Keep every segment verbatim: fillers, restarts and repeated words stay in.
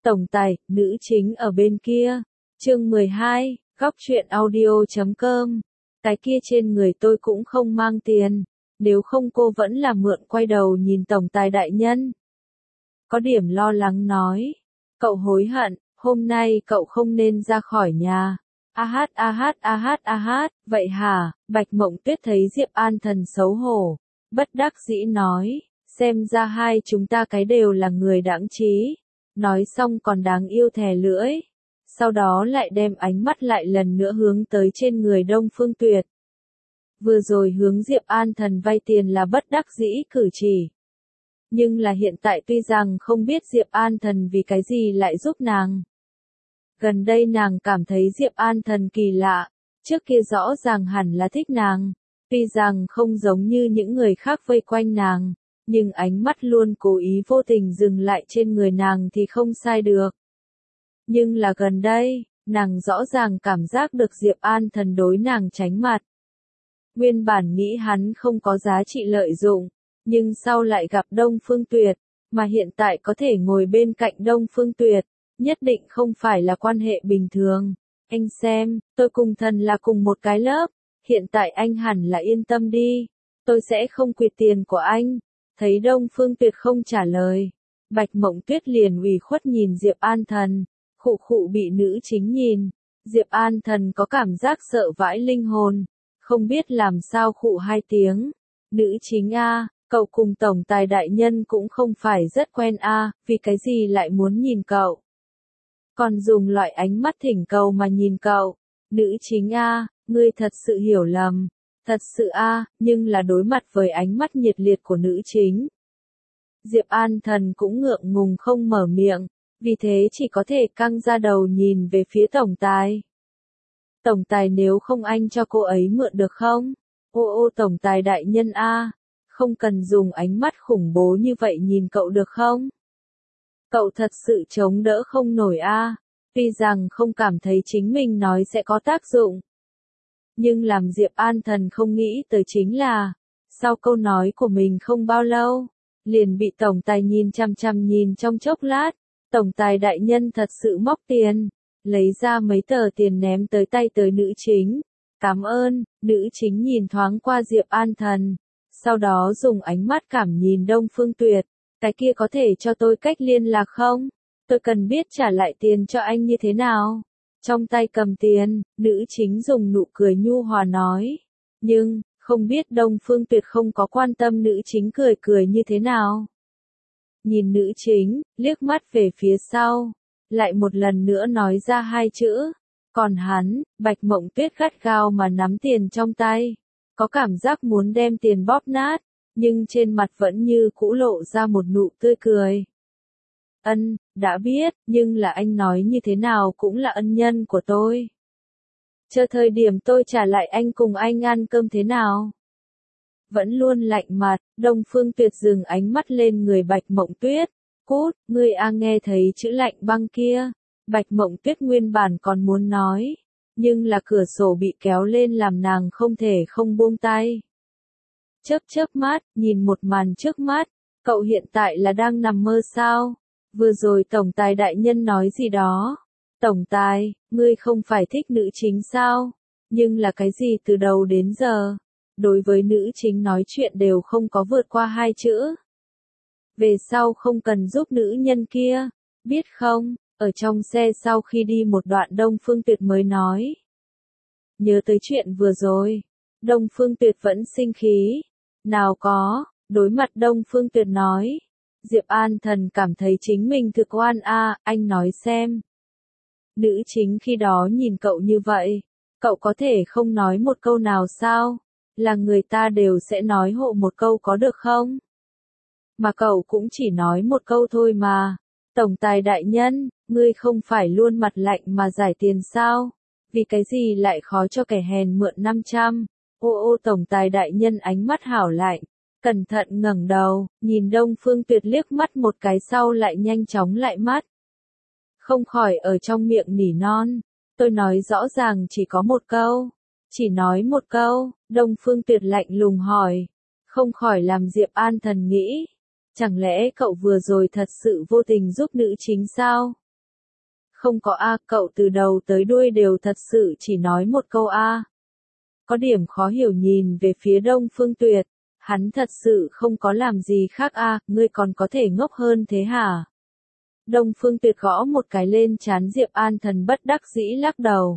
Tổng tài, nữ chính ở bên kia. Chương mười hai, góc truyện audio chấm com. Cái kia trên người tôi cũng không mang tiền, nếu không cô vẫn là mượn. Quay đầu nhìn tổng tài đại nhân. Có điểm lo lắng nói. Cậu hối hận, hôm nay cậu không nên ra khỏi nhà. A hát a hát a hát a hát, vậy hả? Bạch Mộng Tuyết thấy Diệp An Thần xấu hổ, bất đắc dĩ nói, xem ra hai chúng ta cái đều là người đãng trí. Nói xong còn đáng yêu thè lưỡi. Sau đó lại đem ánh mắt lại lần nữa hướng tới trên người Đông Phương Tuyệt. Vừa rồi hướng Diệp An Thần vay tiền là bất đắc dĩ cử chỉ. Nhưng là hiện tại tuy rằng không biết Diệp An Thần vì cái gì lại giúp nàng. Gần đây nàng cảm thấy Diệp An Thần kỳ lạ, trước kia rõ ràng hẳn là thích nàng, tuy rằng không giống như những người khác vây quanh nàng, nhưng ánh mắt luôn cố ý vô tình dừng lại trên người nàng thì không sai được. Nhưng là gần đây, nàng rõ ràng cảm giác được Diệp An Thần đối nàng tránh mặt. Nguyên bản nghĩ hắn không có giá trị lợi dụng, nhưng sau lại gặp Đông Phương Tuyệt, mà hiện tại có thể ngồi bên cạnh Đông Phương Tuyệt, nhất định không phải là quan hệ bình thường. Anh xem, tôi cùng thần là cùng một cái lớp, hiện tại anh hẳn là yên tâm đi, tôi sẽ không quyệt tiền của anh. Thấy Đông Phương Tuyệt không trả lời, Bạch Mộng Tuyết liền ủy khuất nhìn Diệp An Thần, khụ khụ bị nữ chính nhìn. Diệp An Thần có cảm giác sợ vãi linh hồn, không biết làm sao khụ hai tiếng. Nữ chính a, cậu cùng tổng tài đại nhân cũng không phải rất quen a, vì cái gì lại muốn nhìn cậu? Còn dùng loại ánh mắt thỉnh cầu mà nhìn cậu. Nữ chính a, ngươi thật sự hiểu lầm. Thật sự a, nhưng là đối mặt với ánh mắt nhiệt liệt của nữ chính. Diệp An Thần cũng ngượng ngùng không mở miệng, vì thế chỉ có thể căng ra đầu nhìn về phía tổng tài. Tổng tài nếu không anh cho cô ấy mượn được không? Ô ô tổng tài đại nhân a, không cần dùng ánh mắt khủng bố như vậy nhìn cậu được không? Cậu thật sự chống đỡ không nổi a, tuy rằng không cảm thấy chính mình nói sẽ có tác dụng. Nhưng làm Diệp An Thần không nghĩ tới chính là, sau câu nói của mình không bao lâu, liền bị tổng tài nhìn chằm chằm nhìn trong chốc lát. Tổng tài đại nhân thật sự móc tiền, lấy ra mấy tờ tiền ném tới tay tới nữ chính. Cảm ơn. Nữ chính nhìn thoáng qua Diệp An Thần, sau đó dùng ánh mắt cảm nhìn Đông Phương Tuyệt. Cái kia có thể cho tôi cách liên lạc không? Tôi cần biết trả lại tiền cho anh như thế nào? Trong tay cầm tiền, nữ chính dùng nụ cười nhu hòa nói. Nhưng, không biết Đông Phương Tuyệt không có quan tâm nữ chính cười cười như thế nào. Nhìn nữ chính, liếc mắt về phía sau, lại một lần nữa nói ra hai chữ. Còn hắn, Bạch Mộng Tuyết gắt gao mà nắm tiền trong tay, có cảm giác muốn đem tiền bóp nát, nhưng trên mặt vẫn như cũ lộ ra một nụ tươi cười. Ân, đã biết, nhưng là anh nói như thế nào cũng là ân nhân của tôi. Chờ thời điểm tôi trả lại anh cùng anh ăn cơm thế nào? Vẫn luôn lạnh mặt, Đông Phương Tuyệt dừng ánh mắt lên người Bạch Mộng Tuyết. Cút, ngươi a nghe thấy chữ lạnh băng kia. Bạch Mộng Tuyết nguyên bản còn muốn nói, nhưng là cửa sổ bị kéo lên làm nàng không thể không buông tay. Chớp chớp mắt, nhìn một màn trước mắt, cậu hiện tại là đang nằm mơ sao? Vừa rồi tổng tài đại nhân nói gì đó? Tổng tài, ngươi không phải thích nữ chính sao? Nhưng là cái gì từ đầu đến giờ? Đối với nữ chính nói chuyện đều không có vượt qua hai chữ. Về sau không cần giúp nữ nhân kia, biết không? Ở trong xe sau khi đi một đoạn Đông Phương Tuyệt mới nói. Nhớ tới chuyện vừa rồi, Đông Phương Tuyệt vẫn sinh khí. Nào có, đối mặt Đông Phương Tuyệt nói. Diệp An Thần cảm thấy chính mình thực oan a, anh nói xem. Nữ chính khi đó nhìn cậu như vậy, cậu có thể không nói một câu nào sao? Là người ta đều sẽ nói hộ một câu có được không? Mà cậu cũng chỉ nói một câu thôi mà. Tổng tài đại nhân, ngươi không phải luôn mặt lạnh mà giải tiền sao? Vì cái gì lại khó cho kẻ hèn mượn năm trăm? Ô ô tổng tài đại nhân ánh mắt hảo lạnh, cẩn thận ngẩng đầu, nhìn Đông Phương Tuyệt liếc mắt một cái sau lại nhanh chóng lại mắt. Không khỏi ở trong miệng nỉ non, tôi nói rõ ràng chỉ có một câu, chỉ nói một câu. Đông Phương Tuyệt lạnh lùng hỏi, không khỏi làm Diệp An Thần nghĩ. Chẳng lẽ cậu vừa rồi thật sự vô tình giúp nữ chính sao? Không có a, cậu từ đầu tới đuôi đều thật sự chỉ nói một câu a. Có điểm khó hiểu nhìn về phía Đông Phương Tuyệt, hắn thật sự không có làm gì khác a, ngươi còn có thể ngốc hơn thế hả? Đông Phương Tuyệt gõ một cái lên trán Diệp An Thần bất đắc dĩ lắc đầu.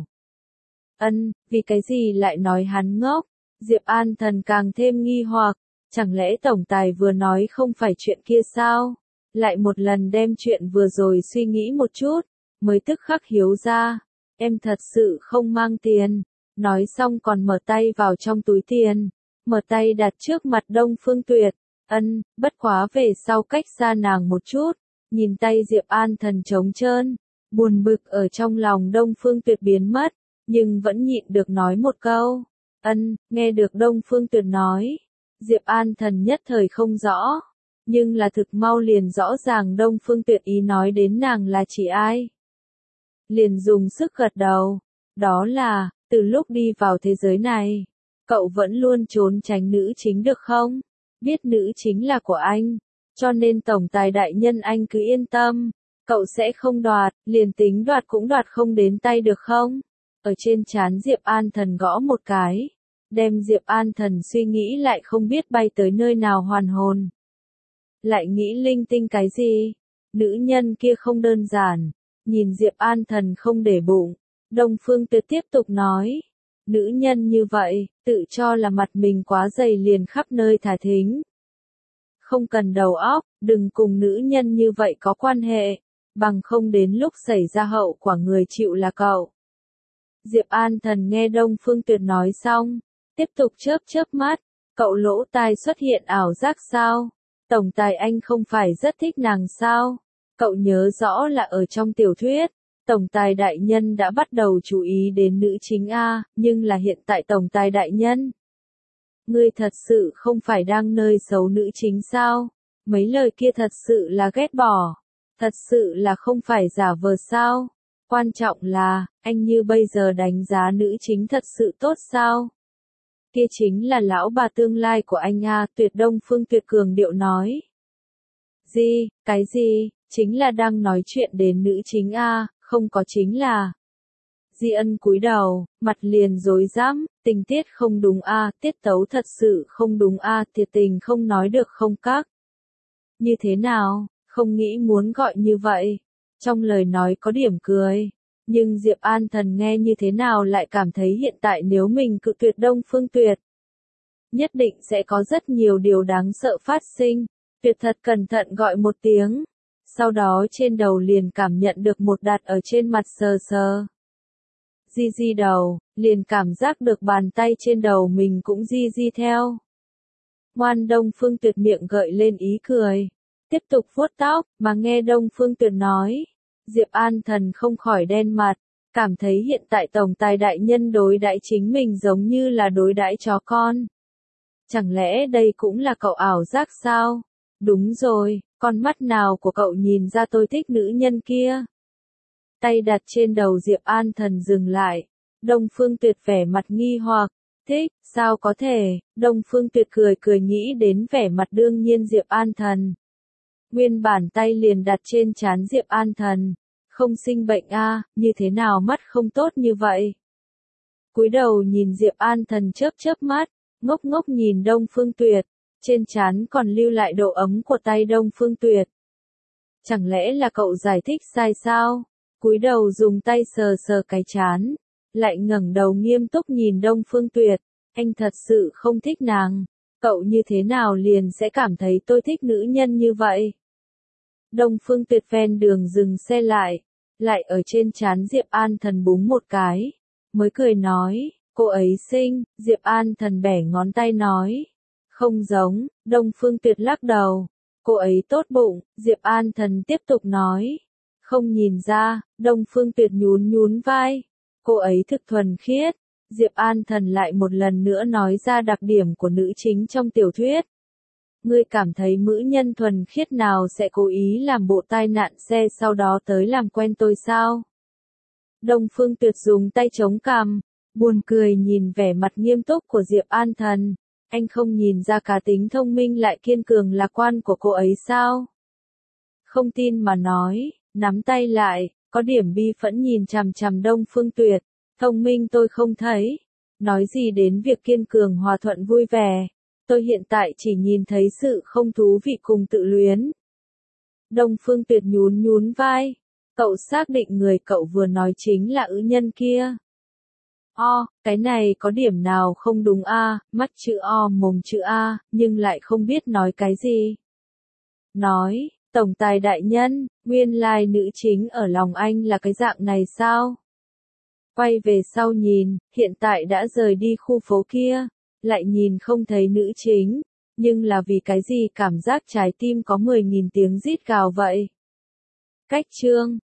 Ân, vì cái gì lại nói hắn ngốc? Diệp An Thần càng thêm nghi hoặc, chẳng lẽ tổng tài vừa nói không phải chuyện kia sao? Lại một lần đem chuyện vừa rồi suy nghĩ một chút, mới tức khắc hiếu ra, em thật sự không mang tiền. Nói xong còn mở tay vào trong túi tiền, mở tay đặt trước mặt Đông Phương Tuyệt. Ân, bất quá về sau cách xa nàng một chút, nhìn tay Diệp An Thần trống trơn, buồn bực ở trong lòng Đông Phương Tuyệt biến mất, nhưng vẫn nhịn được nói một câu. Ân, nghe được Đông Phương Tuyệt nói, Diệp An Thần nhất thời không rõ, nhưng là thực mau liền rõ ràng Đông Phương Tuyệt ý nói đến nàng là chỉ ai. Liền dùng sức gật đầu, đó là, từ lúc đi vào thế giới này, cậu vẫn luôn trốn tránh nữ chính được không? Biết nữ chính là của anh, cho nên tổng tài đại nhân anh cứ yên tâm, cậu sẽ không đoạt, liền tính đoạt cũng đoạt không đến tay được không? Ở trên trán Diệp An Thần gõ một cái, đem Diệp An Thần suy nghĩ lại không biết bay tới nơi nào hoàn hồn. Lại nghĩ linh tinh cái gì? Nữ nhân kia không đơn giản, nhìn Diệp An Thần không để bụng, Đông Phương Tuyệt tiếp tục nói, nữ nhân như vậy, tự cho là mặt mình quá dày liền khắp nơi thả thính. Không cần đầu óc, đừng cùng nữ nhân như vậy có quan hệ, bằng không đến lúc xảy ra hậu quả người chịu là cậu. Diệp An Thần nghe Đông Phương Tuyệt nói xong, tiếp tục chớp chớp mắt, cậu lỗ tai xuất hiện ảo giác sao? Tổng tài anh không phải rất thích nàng sao? Cậu nhớ rõ là ở trong tiểu thuyết, tổng tài đại nhân đã bắt đầu chú ý đến nữ chính A, nhưng là hiện tại tổng tài đại nhân. Ngươi thật sự không phải đang nơi xấu nữ chính sao? Mấy lời kia thật sự là ghét bỏ, thật sự là không phải giả vờ sao? Quan trọng là, anh như bây giờ đánh giá nữ chính thật sự tốt sao? Kia chính là lão bà tương lai của anh A, Tuyệt. Đông Phương Tuyệt cường điệu nói. Gì, cái gì, chính là đang nói chuyện đến nữ chính A, không có chính là. Di Ân cúi đầu, mặt liền rối rắm, tình tiết không đúng A, tiết tấu thật sự không đúng A, thiệt tình không nói được không các. Như thế nào, không nghĩ muốn gọi như vậy. Trong lời nói có điểm cười, nhưng Diệp An Thần nghe như thế nào lại cảm thấy hiện tại nếu mình cự tuyệt Đông Phương Tuyệt, nhất định sẽ có rất nhiều điều đáng sợ phát sinh. Tuyệt thật cẩn thận gọi một tiếng, sau đó trên đầu liền cảm nhận được một đặt ở trên mặt sờ sờ. Di di đầu, liền cảm giác được bàn tay trên đầu mình cũng di di theo. Ngoan. Đông Phương Tuyệt miệng gợi lên ý cười, tiếp tục vuốt tóc, mà nghe Đông Phương Tuyệt nói, Diệp An Thần không khỏi đen mặt, cảm thấy hiện tại tổng tài đại nhân đối đãi chính mình giống như là đối đãi chó con. Chẳng lẽ đây cũng là cậu ảo giác sao? Đúng rồi, con mắt nào của cậu nhìn ra tôi thích nữ nhân kia? Tay đặt trên đầu Diệp An Thần dừng lại, Đông Phương Tuyệt vẻ mặt nghi hoặc, thích, sao có thể? Đông Phương Tuyệt cười cười nghĩ đến vẻ mặt đương nhiên Diệp An Thần. Nguyên bản tay liền đặt trên trán Diệp An Thần, không sinh bệnh a, như thế nào mắt không tốt như vậy? Cúi đầu nhìn Diệp An Thần chớp chớp mắt, ngốc ngốc nhìn Đông Phương Tuyệt, trên trán còn lưu lại độ ấm của tay Đông Phương Tuyệt. Chẳng lẽ là cậu giải thích sai sao? Cúi đầu dùng tay sờ sờ cái trán, lại ngẩng đầu nghiêm túc nhìn Đông Phương Tuyệt, anh thật sự không thích nàng, cậu như thế nào liền sẽ cảm thấy tôi thích nữ nhân như vậy? Đông Phương Tuyệt ven đường dừng xe lại, lại ở trên trán Diệp An Thần búng một cái, mới cười nói, cô ấy xinh. Diệp An Thần bẻ ngón tay nói, không giống. Đông Phương Tuyệt lắc đầu, cô ấy tốt bụng. Diệp An Thần tiếp tục nói, không nhìn ra. Đông Phương Tuyệt nhún nhún vai, cô ấy thực thuần khiết. Diệp An Thần lại một lần nữa nói ra đặc điểm của nữ chính trong tiểu thuyết. Ngươi cảm thấy nữ nhân thuần khiết nào sẽ cố ý làm bộ tai nạn xe sau đó tới làm quen tôi sao? Đông Phương Tuyệt dùng tay chống cằm, buồn cười nhìn vẻ mặt nghiêm túc của Diệp An Thần, anh không nhìn ra cá tính thông minh lại kiên cường lạc quan của cô ấy sao? Không tin mà nói, nắm tay lại, có điểm bi phẫn nhìn chằm chằm Đông Phương Tuyệt, thông minh tôi không thấy. Nói gì đến việc kiên cường hòa thuận vui vẻ, tôi hiện tại chỉ nhìn thấy sự không thú vị cùng tự luyến. Đông Phương Tuyệt nhún nhún vai, cậu xác định người cậu vừa nói chính là ữ nhân kia. O, cái này có điểm nào không đúng a, mắt chữ O mồm chữ A, nhưng lại không biết nói cái gì. Nói, tổng tài đại nhân, nguyên lai nữ chính ở lòng anh là cái dạng này sao? Quay về sau nhìn, hiện tại đã rời đi khu phố kia, lại nhìn không thấy nữ chính, nhưng là vì cái gì cảm giác trái tim có mười nghìn tiếng rít gào vậy? Cách chương